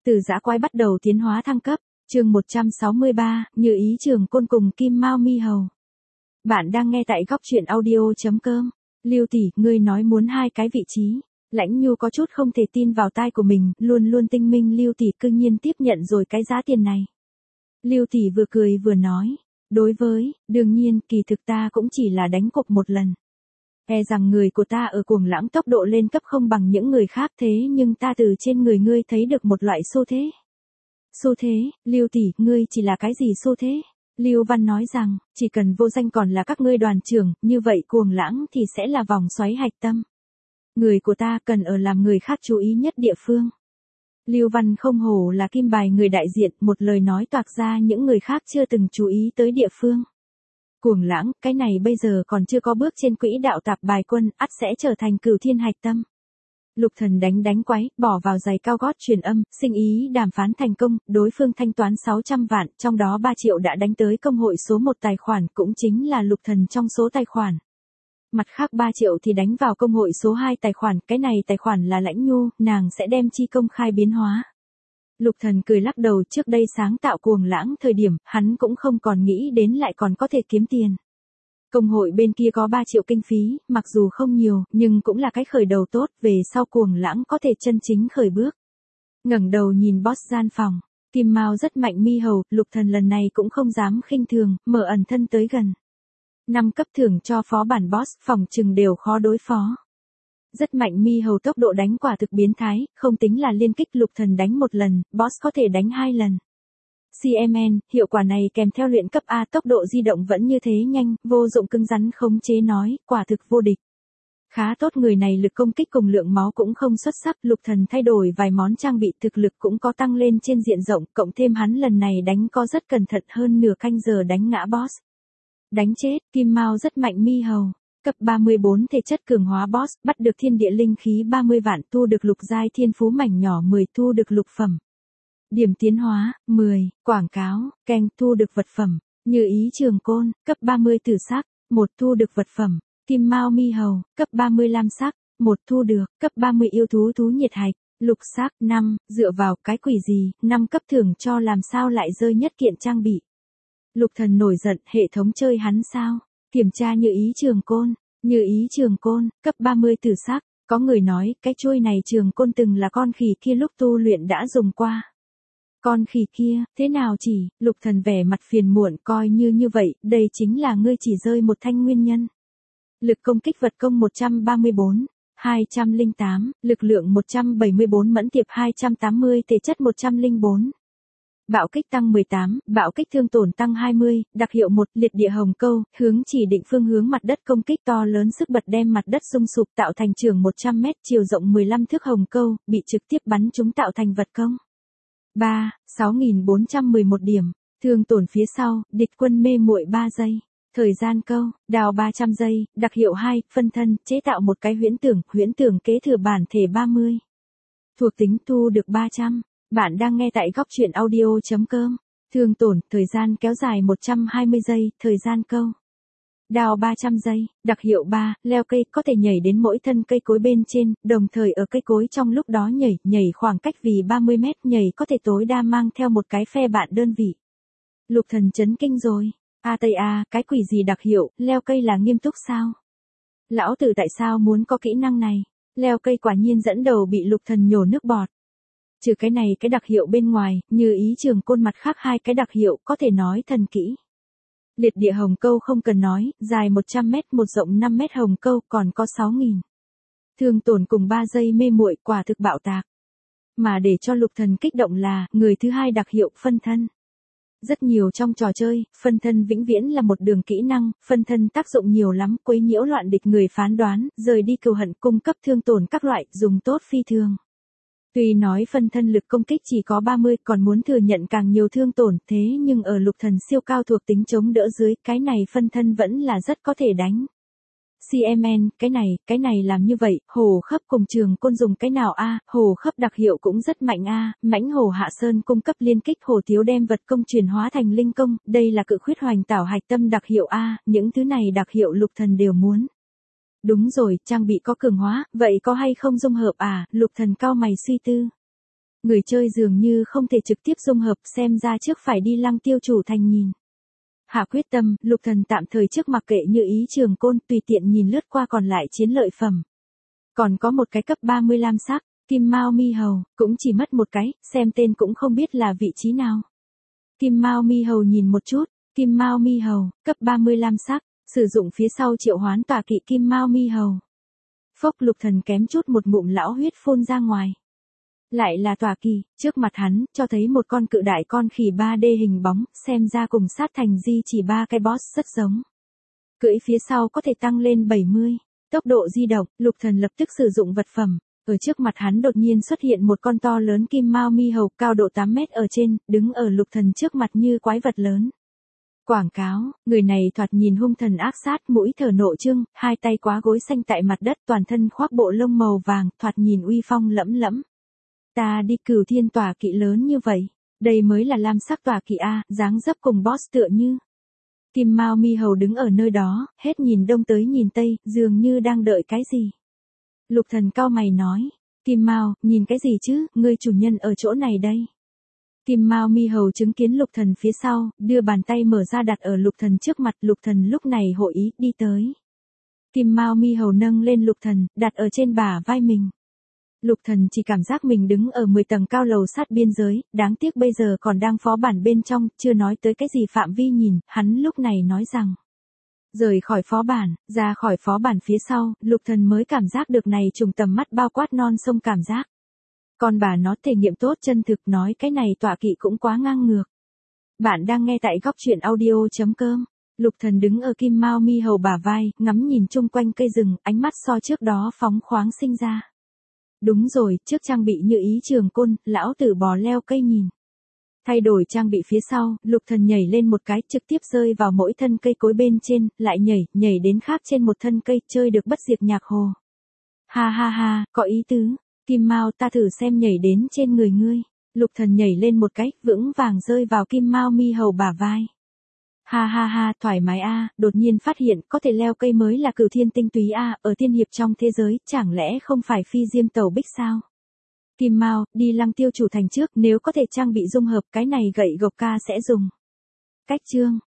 Từ dã quái bắt đầu tiến hóa thăng cấp, chương 163, Như ý trường côn cùng Kim Mao Mi Hầu. Bạn đang nghe tại góc truyện audio.com. Lưu tỷ, ngươi nói muốn 2 cái vị trí. Lãnh Nhu có chút không thể tin vào tai của mình, luôn luôn tinh minh Lưu tỷ cương nhiên tiếp nhận rồi cái giá tiền này. Lưu tỷ vừa cười vừa nói, đương nhiên, kỳ thực ta cũng chỉ là đánh cục một lần. E rằng người của ta ở Cuồng Lãng tốc độ lên cấp không bằng những người khác, thế nhưng ta từ trên người ngươi thấy được một loại xu thế. Xu thế, Lưu tỷ, ngươi chỉ là cái gì xu thế? Lưu Văn nói rằng, chỉ cần vô danh còn là các ngươi đoàn trưởng, như vậy Cuồng Lãng thì sẽ là vòng xoáy hạch tâm. Người của ta cần ở làm người khác chú ý nhất địa phương. Lưu Văn không hổ là kim bài người đại diện, một lời nói toạc ra những người khác chưa từng chú ý tới địa phương. Cuồng Lãng, cái này bây giờ còn chưa có bước trên quỹ đạo tạp bài quân, ắt sẽ trở thành Cửu Thiên hạch tâm. Lục Thần đánh quái, bỏ vào giày cao gót truyền âm, sinh ý đàm phán thành công, đối phương thanh toán 600 vạn, trong đó 3 triệu đã đánh tới công hội số 1 tài khoản, cũng chính là Lục Thần trong số tài khoản. Mặt khác 3 triệu thì đánh vào công hội số 2 tài khoản, cái này tài khoản là Lãnh Nhu, nàng sẽ đem chi công khai biến hóa. Lục Thần cười lắc đầu, trước đây sáng tạo Cuồng Lãng thời điểm, hắn cũng không còn nghĩ đến lại còn có thể kiếm tiền. Công hội bên kia có 3 triệu kinh phí, mặc dù không nhiều, nhưng cũng là cái khởi đầu tốt, về sau Cuồng Lãng có thể chân chính khởi bước. Ngẩng đầu nhìn boss gian phòng, Kim Mao rất mạnh mi hầu, Lục Thần lần này cũng không dám khinh thường, mở ẩn thân tới gần. 5 cấp thưởng cho phó bản boss, phòng trừng đều khó đối phó. Rất mạnh mi hầu tốc độ đánh quả thực biến thái, không tính là liên kích Lục Thần đánh 1 lần, boss có thể đánh 2 lần. CMN, hiệu quả này kèm theo luyện cấp A, tốc độ di động vẫn như thế nhanh, vô dụng cứng rắn khống chế nói, quả thực vô địch. Khá tốt, người này lực công kích cùng lượng máu cũng không xuất sắc, Lục Thần thay đổi vài món trang bị, thực lực cũng có tăng lên trên diện rộng, cộng thêm hắn lần này đánh có rất cẩn thận, hơn nửa canh giờ đánh ngã boss. Đánh chết, Kim Mao rất mạnh mi hầu. Cấp 34 thể chất cường hóa boss, bắt được thiên địa linh khí 30 vạn, thu được lục giai thiên phú mảnh nhỏ 10, thu được lục phẩm. Điểm tiến hóa, 10, quảng cáo, keng, thu được vật phẩm, Như ý trường côn, cấp 30 tử sắc, 1 thu được vật phẩm, Kim Mao mi hầu, cấp 30 lam sắc, 1 thu được, cấp 30 yêu thú thú nhiệt hạch, lục sắc, 5, dựa vào cái quỷ gì, 5 cấp thưởng cho làm sao lại rơi nhất kiện trang bị. Lục Thần nổi giận, hệ thống chơi hắn sao? Kiểm tra Như ý trường côn, cấp 30 tử sắc, có người nói, cái chuôi này trường côn từng là con khỉ kia lúc tu luyện đã dùng qua. Con khỉ kia, thế nào chỉ, Lục Thần vẻ mặt phiền muộn, coi như vậy, đây chính là ngươi chỉ rơi một thanh nguyên nhân. Lực công kích vật công 134, 208, lực lượng 174, mẫn tiệp 280, thể chất 104. Bạo kích tăng 18, bạo kích thương tổn tăng 20, đặc hiệu 1, liệt địa hồng câu, hướng chỉ định phương hướng mặt đất công kích to lớn sức bật đem mặt đất rung sụp tạo thành trường 100 mét, chiều rộng 15 thước hồng câu, bị trực tiếp bắn trúng tạo thành vật công. 3, 6411 điểm, thương tổn phía sau, địch quân mê muội 3 giây. Thời gian câu, đào 300 giây, đặc hiệu 2, phân thân, chế tạo một cái huyễn tưởng kế thừa bản thể 30. Thuộc tính thu được 300. Bạn đang nghe tại góc truyện audio.com. Thương tổn, thời gian kéo dài 120 giây, thời gian câu. Đào 300 giây, đặc hiệu 3, leo cây, có thể nhảy đến mỗi thân cây cối bên trên, đồng thời ở cây cối trong lúc đó nhảy khoảng cách vì 30 mét, nhảy có thể tối đa mang theo một cái phe bạn đơn vị. Lục Thần chấn kinh rồi. Cái quỷ gì đặc hiệu, leo cây là nghiêm túc sao? Lão tử tại sao muốn có kỹ năng này? Leo cây quả nhiên dẫn đầu bị Lục Thần nhổ nước bọt. Trừ cái này cái đặc hiệu bên ngoài, Như ý trường côn mặt khác 2 cái đặc hiệu có thể nói thần kỹ. Liệt địa hồng câu không cần nói, dài 100 mét, một rộng 5 mét hồng câu, còn có 6.000. Thương tổn cùng 3 giây mê muội, quả thực bạo tạc. Mà để cho Lục Thần kích động là, người thứ 2 đặc hiệu phân thân. Rất nhiều trong trò chơi, phân thân vĩnh viễn là một đường kỹ năng, phân thân tác dụng nhiều lắm, quấy nhiễu loạn địch người phán đoán, rời đi cừu hận, cung cấp thương tổn các loại, dùng tốt phi thường. Tuy nói phân thân lực công kích chỉ có 30, còn muốn thừa nhận càng nhiều thương tổn, thế nhưng ở Lục Thần siêu cao thuộc tính chống đỡ dưới, cái này phân thân vẫn là rất có thể đánh. CMN, cái này làm như vậy, hổ khấp cùng trường côn dùng cái nào a? Hổ khấp đặc hiệu cũng rất mạnh a, mãnh hổ hạ sơn cung cấp liên kích, hổ thiếu đem vật công chuyển hóa thành linh công, đây là cự khuyết hoành tảo hạch tâm đặc hiệu a, những thứ này đặc hiệu Lục Thần đều muốn. Đúng rồi, trang bị có cường hóa, vậy có hay không dung hợp à? Lục Thần cau mày suy tư. Người chơi dường như không thể trực tiếp dung hợp, xem ra trước phải đi Lăng Tiêu chủ thành nhìn. Hạ quyết tâm, Lục Thần tạm thời trước mặc kệ Như Ý Trường Côn, tùy tiện nhìn lướt qua còn lại chiến lợi phẩm. Còn có một cái cấp 30 lam sắc, Kim Mao Mi Hầu, cũng chỉ mất một cái, xem tên cũng không biết là vị trí nào. Kim Mao Mi Hầu nhìn một chút, Kim Mao Mi Hầu, cấp 30 lam sắc, sử dụng phía sau triệu hoán tọa kỵ Kim Mao Mi Hầu. Phốc, Lục Thần kém chút một ngụm lão huyết phun ra ngoài. Lại là tọa kỳ, trước mặt hắn, cho thấy một con cự đại con khỉ 3D hình bóng, xem ra cùng sát thành di chỉ 3 cái boss rất giống. Cưỡi phía sau có thể tăng lên 70. Tốc độ di động, Lục Thần lập tức sử dụng vật phẩm. Ở trước mặt hắn đột nhiên xuất hiện một con to lớn Kim Mao Mi Hầu, cao độ 8 mét ở trên, đứng ở Lục Thần trước mặt như quái vật lớn. Quảng cáo, người này thoạt nhìn hung thần ác sát, mũi thở nộ trương, hai tay quá gối xanh tại mặt đất, toàn thân khoác bộ lông màu vàng, thoạt nhìn uy phong lẫm lẫm. Ta đi Cửu Thiên tọa kỵ lớn như vậy, đây mới là lam sắc tọa kỵ a, dáng dấp cùng boss tựa như. Kim Mao Mi Hầu đứng ở nơi đó, hết nhìn đông tới nhìn tây, dường như đang đợi cái gì. Lục Thần cau mày nói, Kim Mao, nhìn cái gì chứ, ngươi chủ nhân ở chỗ này đây. Kim Mao Mi Hầu chứng kiến Lục Thần phía sau, đưa bàn tay mở ra đặt ở Lục Thần trước mặt, Lục Thần lúc này hội ý, đi tới. Kim Mao Mi Hầu nâng lên Lục Thần, đặt ở trên bả vai mình. Lục Thần chỉ cảm giác mình đứng ở 10 tầng cao lầu sát biên giới, đáng tiếc bây giờ còn đang phó bản bên trong, chưa nói tới cái gì phạm vi nhìn, hắn lúc này nói rằng. Rời khỏi phó bản, ra khỏi phó bản phía sau, Lục Thần mới cảm giác được này trùng tầm mắt bao quát non sông cảm giác. Còn bà nó thể nghiệm tốt chân thực, nói cái này tọa kỵ cũng quá ngang ngược. Bạn đang nghe tại góc truyện audio.com. Lục Thần đứng ở Kim Mao Mi Hầu bả vai, ngắm nhìn chung quanh cây rừng, ánh mắt so trước đó phóng khoáng sinh ra. Đúng rồi, trước trang bị Như Ý Trường Côn, lão tử bò leo cây nhìn. Thay đổi trang bị phía sau, Lục Thần nhảy lên một cái, trực tiếp rơi vào mỗi thân cây cối bên trên, lại nhảy đến khác trên một thân cây, chơi được bất diệt nhạc hồ. Ha ha ha, có ý tứ. Kim Mao, ta thử xem nhảy đến trên người ngươi. Lục Thần nhảy lên một cái, vững vàng rơi vào Kim Mao Mi Hầu bả vai. Ha ha ha, thoải mái a, đột nhiên phát hiện có thể leo cây mới là Cửu Thiên tinh túy a, ở tiên hiệp trong thế giới, chẳng lẽ không phải phi diêm tẩu bích sao? Kim Mao, đi Lăng Tiêu chủ thành trước, nếu có thể trang bị dung hợp, cái này gậy gộc ca sẽ dùng. Cách chương